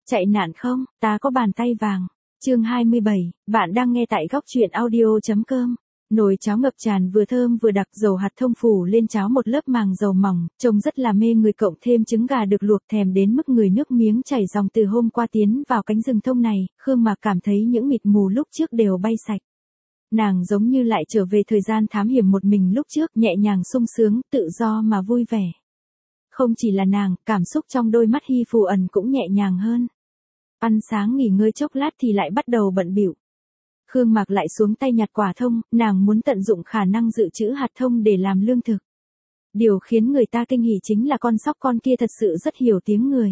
Chạy nạn không, ta có bàn tay vàng. Chương 27, bạn đang nghe tại góc truyện audio.com. Nồi cháo ngập tràn vừa thơm vừa đặc, dầu hạt thông phủ lên cháo một lớp màng dầu mỏng, trông rất là mê người, cộng thêm trứng gà được luộc thèm đến mức người nước miếng chảy ròng. Từ hôm qua tiến vào cánh rừng thông này, Khương Mạc cảm thấy những mịt mù lúc trước đều bay sạch. Nàng giống như lại trở về thời gian thám hiểm một mình lúc trước, nhẹ nhàng sung sướng, tự do mà vui vẻ. Không chỉ là nàng, cảm xúc trong đôi mắt Hy Phù Ẩn cũng nhẹ nhàng hơn. Ăn sáng nghỉ ngơi chốc lát thì lại bắt đầu bận bịu. Khương Mạc lại xuống tay nhặt quả thông, nàng muốn tận dụng khả năng dự trữ hạt thông để làm lương thực. Điều khiến người ta kinh hỉ chính là con sóc con kia thật sự rất hiểu tiếng người.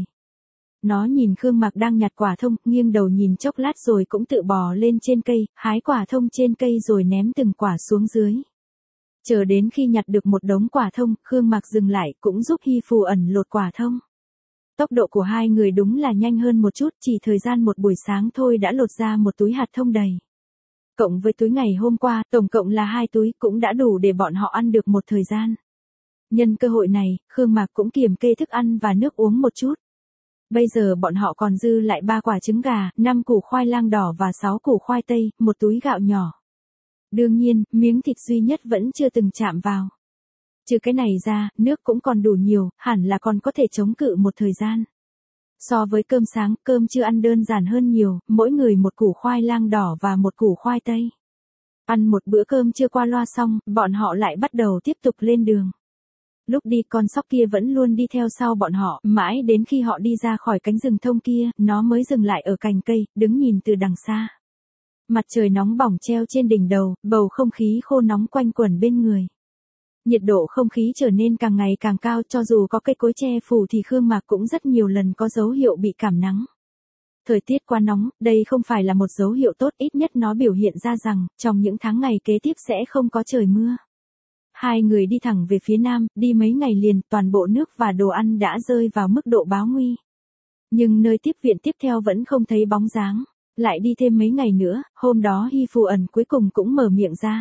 Nó nhìn Khương Mạc đang nhặt quả thông, nghiêng đầu nhìn chốc lát rồi cũng tự bò lên trên cây, hái quả thông trên cây rồi ném từng quả xuống dưới. Chờ đến khi nhặt được một đống quả thông, Khương Mạc dừng lại cũng giúp Hy Phù Ẩn lột quả thông. Tốc độ của hai người đúng là nhanh hơn một chút, chỉ thời gian một buổi sáng thôi đã lột ra một túi hạt thông đầy. Cộng với túi ngày hôm qua, tổng cộng là 2 túi cũng đã đủ để bọn họ ăn được một thời gian. Nhân cơ hội này, Khương Mạc cũng kiểm kê thức ăn và nước uống một chút. Bây giờ bọn họ còn dư lại 3 quả trứng gà, 5 củ khoai lang đỏ và 6 củ khoai tây, một túi gạo nhỏ. Đương nhiên, miếng thịt duy nhất vẫn chưa từng chạm vào. Trừ cái này ra, nước cũng còn đủ nhiều, hẳn là còn có thể chống cự một thời gian. So với cơm sáng, cơm trưa ăn đơn giản hơn nhiều, mỗi người một củ khoai lang đỏ và một củ khoai tây. Ăn một bữa cơm trưa qua loa xong, bọn họ lại bắt đầu tiếp tục lên đường. Lúc đi con sóc kia vẫn luôn đi theo sau bọn họ, mãi đến khi họ đi ra khỏi cánh rừng thông kia, nó mới dừng lại ở cành cây, đứng nhìn từ đằng xa. Mặt trời nóng bỏng treo trên đỉnh đầu, bầu không khí khô nóng quanh quẩn bên người. Nhiệt độ không khí trở nên càng ngày càng cao, cho dù có cây cối che phủ thì Khương Mạc cũng rất nhiều lần có dấu hiệu bị cảm nắng. Thời tiết quá nóng, đây không phải là một dấu hiệu tốt, ít nhất nó biểu hiện ra rằng, trong những tháng ngày kế tiếp sẽ không có trời mưa. Hai người đi thẳng về phía nam, đi mấy ngày liền, toàn bộ nước và đồ ăn đã rơi vào mức độ báo nguy. Nhưng nơi tiếp viện tiếp theo vẫn không thấy bóng dáng. Lại đi thêm mấy ngày nữa, hôm đó Hy Phù Ẩn cuối cùng cũng mở miệng ra.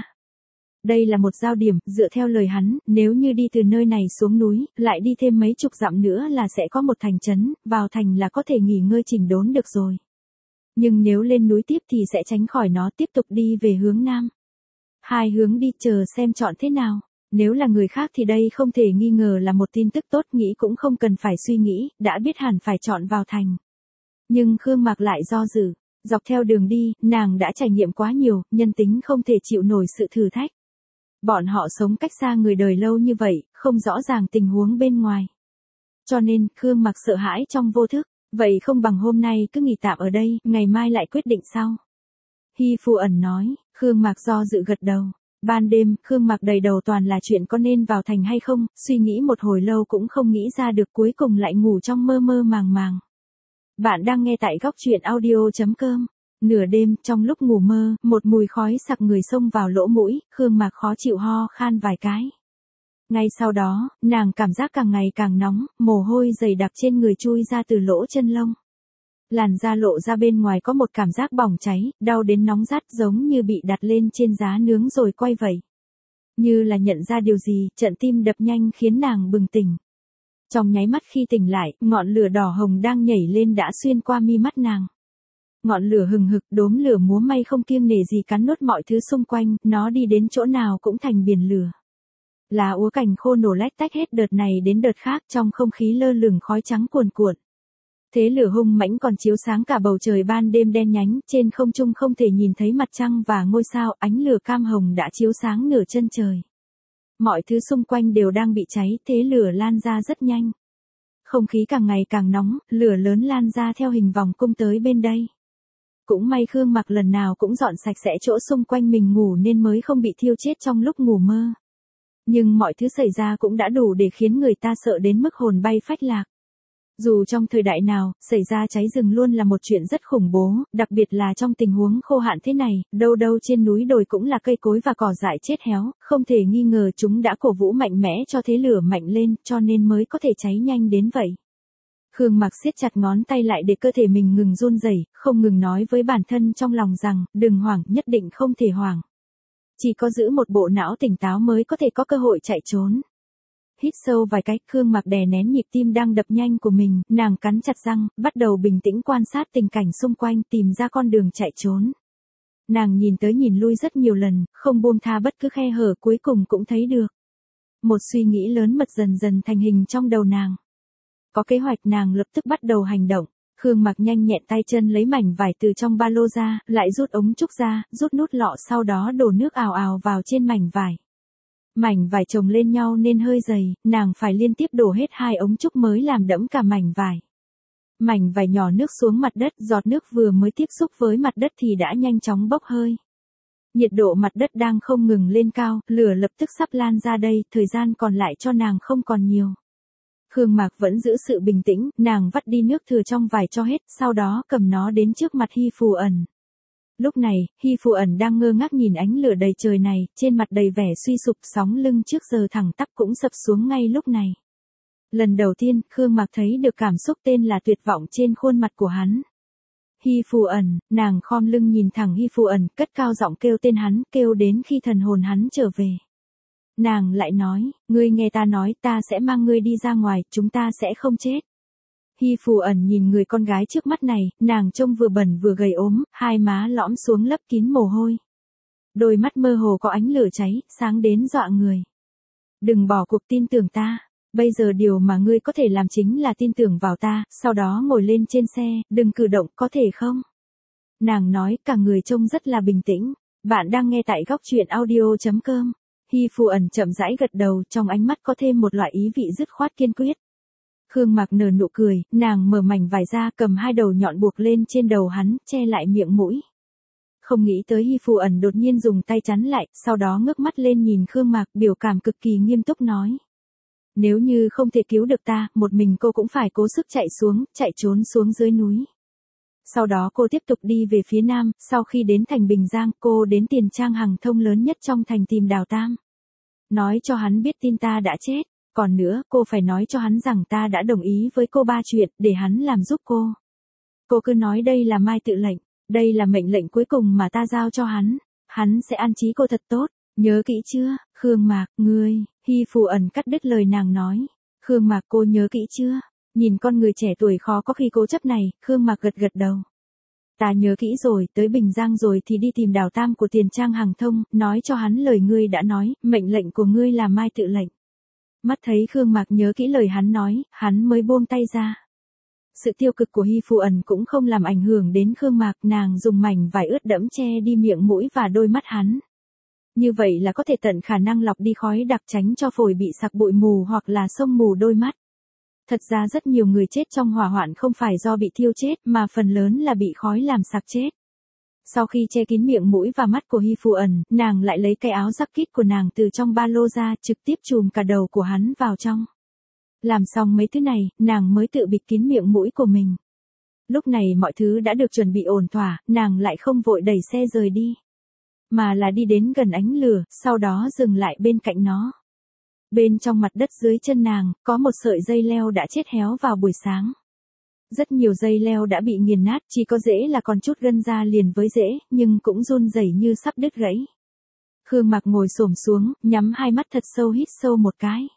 Đây là một giao điểm, dựa theo lời hắn, nếu như đi từ nơi này xuống núi, lại đi thêm mấy chục dặm nữa là sẽ có một thành trấn, vào thành là có thể nghỉ ngơi chỉnh đốn được rồi. Nhưng nếu lên núi tiếp thì sẽ tránh khỏi nó, tiếp tục đi về hướng nam. Hai hướng đi, chờ xem chọn thế nào. Nếu là người khác thì đây không thể nghi ngờ là một tin tức tốt, nghĩ cũng không cần phải suy nghĩ, đã biết hẳn phải chọn vào thành. Nhưng Khương Mạc lại do dự. Dọc theo đường đi, nàng đã trải nghiệm quá nhiều, nhân tính không thể chịu nổi sự thử thách. Bọn họ sống cách xa người đời lâu như vậy, không rõ ràng tình huống bên ngoài. Cho nên, Khương Mạc sợ hãi trong vô thức, vậy không bằng hôm nay cứ nghỉ tạm ở đây, ngày mai lại quyết định sau. Hy Phù Ẩn nói, Khương Mạc do dự gật đầu. Ban đêm, Khương Mạc đầy đầu toàn là chuyện có nên vào thành hay không, suy nghĩ một hồi lâu cũng không nghĩ ra được, cuối cùng lại ngủ trong mơ mơ màng màng. Bạn đang nghe tại góc truyện audio.com. Nửa đêm, trong lúc ngủ mơ, một mùi khói sặc người xông vào lỗ mũi, Khương Mạc khó chịu ho khan vài cái. Ngay sau đó, nàng cảm giác càng ngày càng nóng, mồ hôi dày đặc trên người chui ra từ lỗ chân lông. Làn da lộ ra bên ngoài có một cảm giác bỏng cháy, đau đến nóng rát, giống như bị đặt lên trên giá nướng rồi quay vậy. Như là nhận ra điều gì, trận tim đập nhanh khiến nàng bừng tỉnh. Trong nháy mắt khi tỉnh lại, ngọn lửa đỏ hồng đang nhảy lên đã xuyên qua mi mắt nàng. Ngọn lửa hừng hực, đốm lửa múa may không kiêng nể gì cắn nuốt mọi thứ xung quanh, nó đi đến chỗ nào cũng thành biển lửa. Lá úa cành khô nổ lách tách hết đợt này đến đợt khác, trong không khí lơ lửng khói trắng cuồn cuộn. Thế lửa hung mãnh còn chiếu sáng cả bầu trời ban đêm đen nhánh, trên không trung không thể nhìn thấy mặt trăng và ngôi sao, ánh lửa cam hồng đã chiếu sáng nửa chân trời. Mọi thứ xung quanh đều đang bị cháy, thế lửa lan ra rất nhanh. Không khí càng ngày càng nóng, lửa lớn lan ra theo hình vòng cung tới bên đây. Cũng may Khương Mạc lần nào cũng dọn sạch sẽ chỗ xung quanh mình ngủ nên mới không bị thiêu chết trong lúc ngủ mơ. Nhưng mọi thứ xảy ra cũng đã đủ để khiến người ta sợ đến mức hồn bay phách lạc. Dù trong thời đại nào, xảy ra cháy rừng luôn là một chuyện rất khủng bố, đặc biệt là trong tình huống khô hạn thế này, đâu đâu trên núi đồi cũng là cây cối và cỏ dại chết héo, không thể nghi ngờ chúng đã cổ vũ mạnh mẽ cho thế lửa mạnh lên, cho nên mới có thể cháy nhanh đến vậy. Khương Mạc siết chặt ngón tay lại để cơ thể mình ngừng run rẩy, không ngừng nói với bản thân trong lòng rằng, đừng hoảng, nhất định không thể hoảng. Chỉ có giữ một bộ não tỉnh táo mới có thể có cơ hội chạy trốn. hít sâu vài cái, Khương Mạc đè nén nhịp tim đang đập nhanh của mình, nàng cắn chặt răng, bắt đầu bình tĩnh quan sát tình cảnh xung quanh, tìm ra con đường chạy trốn. Nàng nhìn tới nhìn lui rất nhiều lần, không buông tha bất cứ khe hở, cuối cùng cũng thấy được. Một suy nghĩ lớn mật dần dần thành hình trong đầu nàng. Có kế hoạch, nàng lập tức bắt đầu hành động. Khương Mạc nhanh nhẹn tay chân lấy mảnh vải từ trong ba lô ra, lại rút ống trúc ra, rút nút lọ, sau đó đổ nước ào ào vào trên mảnh vải. Mảnh vải chồng lên nhau nên hơi dày, nàng phải liên tiếp đổ hết 2 ống trúc mới làm đẫm cả mảnh vải. Mảnh vải nhỏ nước xuống mặt đất, giọt nước vừa mới tiếp xúc với mặt đất thì đã nhanh chóng bốc hơi. Nhiệt độ mặt đất đang không ngừng lên cao, lửa lập tức sắp lan ra đây, thời gian còn lại cho nàng không còn nhiều. Khương Mạc vẫn giữ sự bình tĩnh, nàng vắt đi nước thừa trong vải cho hết, sau đó cầm nó đến trước mặt Hy Phù Ẩn. Lúc này, Hy Phù Ẩn đang ngơ ngác nhìn ánh lửa đầy trời này, trên mặt đầy vẻ suy sụp, sóng lưng trước giờ thẳng tắp cũng sập xuống ngay lúc này. Lần đầu tiên, Khương Mạc thấy được cảm xúc tên là tuyệt vọng trên khuôn mặt của hắn. Hy Phù Ẩn, nàng khom lưng nhìn thẳng Hy Phù Ẩn, cất cao giọng kêu tên hắn, kêu đến khi thần hồn hắn trở về. Nàng lại nói, ngươi nghe ta nói, ta sẽ mang ngươi đi ra ngoài, chúng ta sẽ không chết. Hy Phù Ẩn nhìn người con gái trước mắt này, nàng trông vừa bẩn vừa gầy ốm, 2 má lõm xuống lấp kín mồ hôi. Đôi mắt mơ hồ có ánh lửa cháy, sáng đến dọa người. Đừng bỏ cuộc, tin tưởng ta. Bây giờ điều mà ngươi có thể làm chính là tin tưởng vào ta, sau đó ngồi lên trên xe, đừng cử động, có thể không? Nàng nói, cả người trông rất là bình tĩnh. Bạn đang nghe tại góc truyện audio.com. Hy Phù Ẩn chậm rãi gật đầu, trong ánh mắt có thêm một loại ý vị dứt khoát kiên quyết. Khương Mạc nở nụ cười, nàng mở mảnh vải ra, cầm 2 đầu nhọn buộc lên trên đầu hắn, che lại miệng mũi. Không nghĩ tới Hy Phù Ẩn đột nhiên dùng tay chắn lại, sau đó ngước mắt lên nhìn Khương Mạc, biểu cảm cực kỳ nghiêm túc nói. Nếu như không thể cứu được ta, một mình cô cũng phải cố sức chạy trốn xuống dưới núi. Sau đó cô tiếp tục đi về phía nam, sau khi đến thành Bình Giang, cô đến tiền trang hàng thông lớn nhất trong thành tìm Đào Tam. Nói cho hắn biết tin ta đã chết, còn nữa, cô phải nói cho hắn rằng ta đã đồng ý với cô 3 chuyện, để hắn làm giúp cô. Cô cứ nói đây là mai tự lệnh, đây là mệnh lệnh cuối cùng mà ta giao cho hắn sẽ an trí cô thật tốt, nhớ kỹ chưa, Khương Mạc, ngươi, Hy Phù Ẩn cắt đứt lời nàng nói. Khương Mạc, cô nhớ kỹ chưa? Nhìn con người trẻ tuổi khó có khi cố chấp này, Khương Mạc gật gật đầu. Ta nhớ kỹ rồi, tới Bình Giang rồi thì đi tìm Đào Tam của tiền trang hàng thông, nói cho hắn lời ngươi đã nói, mệnh lệnh của ngươi là mai tự lệnh. Mắt thấy Khương Mạc nhớ kỹ lời hắn nói, hắn mới buông tay ra. Sự tiêu cực của Hy Phù Ẩn cũng không làm ảnh hưởng đến Khương Mạc, nàng dùng mảnh vải ướt đẫm che đi miệng mũi và đôi mắt hắn. Như vậy là có thể tận khả năng lọc đi khói đặc, tránh cho phổi bị sặc bụi mù hoặc là xông mù đôi mắt. Thật ra rất nhiều người chết trong hỏa hoạn không phải do bị thiêu chết mà phần lớn là bị khói làm sặc chết. Sau khi che kín miệng mũi và mắt của Hy Phù Ẩn, nàng lại lấy cái áo jacket của nàng từ trong ba lô ra, trực tiếp chùm cả đầu của hắn vào trong. Làm xong mấy thứ này, nàng mới tự bịt kín miệng mũi của mình. Lúc này mọi thứ đã được chuẩn bị ổn thỏa, nàng lại không vội đẩy xe rời đi. Mà là đi đến gần ánh lửa, sau đó dừng lại bên cạnh nó. Bên trong mặt đất dưới chân nàng, có một sợi dây leo đã chết héo vào buổi sáng. Rất nhiều dây leo đã bị nghiền nát, chỉ có rễ là còn chút gân ra liền với rễ, nhưng cũng run rẩy như sắp đứt gãy. Khương Mạc ngồi xổm xuống, nhắm 2 mắt thật sâu, hít sâu một cái.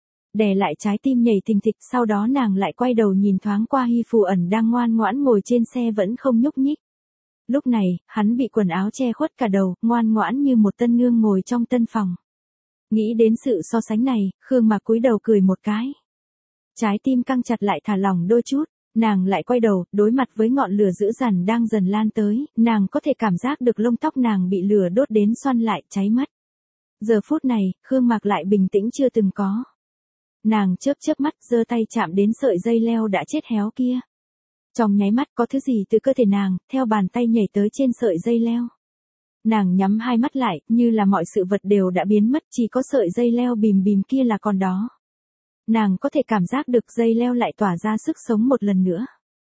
Đè lại trái tim nhảy thình thịch, sau đó nàng lại quay đầu nhìn thoáng qua Hy Phù Ẩn đang ngoan ngoãn ngồi trên xe vẫn không nhúc nhích. Lúc này, hắn bị quần áo che khuất cả đầu, ngoan ngoãn như một tân nương ngồi trong tân phòng. Nghĩ đến sự so sánh này, Khương Mạc cúi đầu cười một cái. Trái tim căng chặt lại thả lỏng đôi chút, nàng lại quay đầu, đối mặt với ngọn lửa dữ dằn đang dần lan tới, nàng có thể cảm giác được lông tóc nàng bị lửa đốt đến xoăn lại, cháy mất. Giờ phút này, Khương Mạc lại bình tĩnh chưa từng có. Nàng chớp chớp mắt, giơ tay chạm đến sợi dây leo đã chết héo kia. Trong nháy mắt có thứ gì từ cơ thể nàng, theo bàn tay nhảy tới trên sợi dây leo. Nàng nhắm 2 mắt lại, như là mọi sự vật đều đã biến mất, chỉ có sợi dây leo bìm bìm kia là còn đó. Nàng có thể cảm giác được dây leo lại tỏa ra sức sống một lần nữa.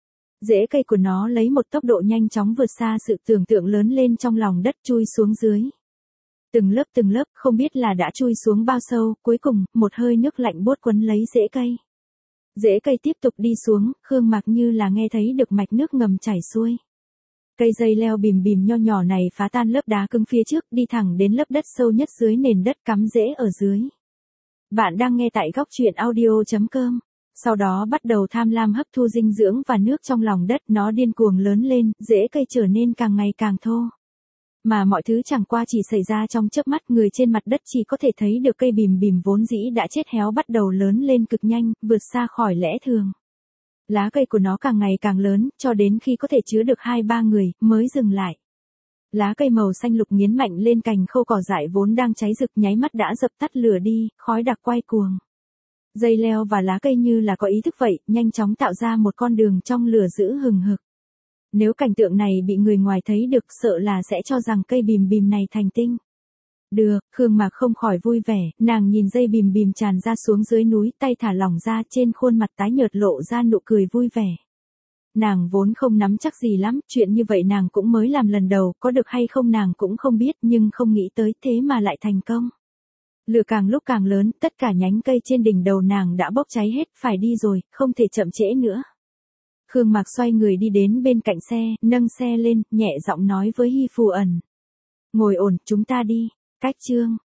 Rễ cây của nó lấy một tốc độ nhanh chóng vượt xa sự tưởng tượng lớn lên trong lòng đất, chui xuống dưới. Từng lớp, không biết là đã chui xuống bao sâu, cuối cùng, một hơi nước lạnh buốt quấn lấy rễ cây. Rễ cây tiếp tục đi xuống, Khương Mạc như là nghe thấy được mạch nước ngầm chảy xuôi. Cây dây leo bìm bìm nho nhỏ này phá tan lớp đá cứng phía trước, đi thẳng đến lớp đất sâu nhất dưới nền đất, cắm rễ ở dưới. Bạn đang nghe tại góc truyện audio.com. Sau đó bắt đầu tham lam hấp thu dinh dưỡng và nước trong lòng đất, nó điên cuồng lớn lên, rễ cây trở nên càng ngày càng thô. Mà mọi thứ chẳng qua chỉ xảy ra trong chớp mắt, người trên mặt đất chỉ có thể thấy được cây bìm bìm vốn dĩ đã chết héo bắt đầu lớn lên cực nhanh, vượt xa khỏi lẽ thường. Lá cây của nó càng ngày càng lớn, cho đến khi có thể chứa được 2-3 người, mới dừng lại. Lá cây màu xanh lục nghiến mạnh lên cành khô cỏ dại vốn đang cháy rực, nháy mắt đã dập tắt lửa đi, khói đặc quay cuồng. Dây leo và lá cây như là có ý thức vậy, nhanh chóng tạo ra một con đường trong lửa dữ hừng hực. Nếu cảnh tượng này bị người ngoài thấy được, sợ là sẽ cho rằng cây bìm bìm này thành tinh. Được, Khương Mạc không khỏi vui vẻ, nàng nhìn dây bìm bìm tràn ra xuống dưới núi, tay thả lỏng ra, trên khuôn mặt tái nhợt lộ ra nụ cười vui vẻ. Nàng vốn không nắm chắc gì lắm, chuyện như vậy nàng cũng mới làm lần đầu, có được hay không nàng cũng không biết, nhưng không nghĩ tới thế mà lại thành công. Lửa càng lúc càng lớn, tất cả nhánh cây trên đỉnh đầu nàng đã bốc cháy hết, phải đi rồi, không thể chậm trễ nữa. Khương Mạc xoay người đi đến bên cạnh xe, nâng xe lên, nhẹ giọng nói với Hy Phù Ẩn. Ngồi ổn, chúng ta đi. Cách chương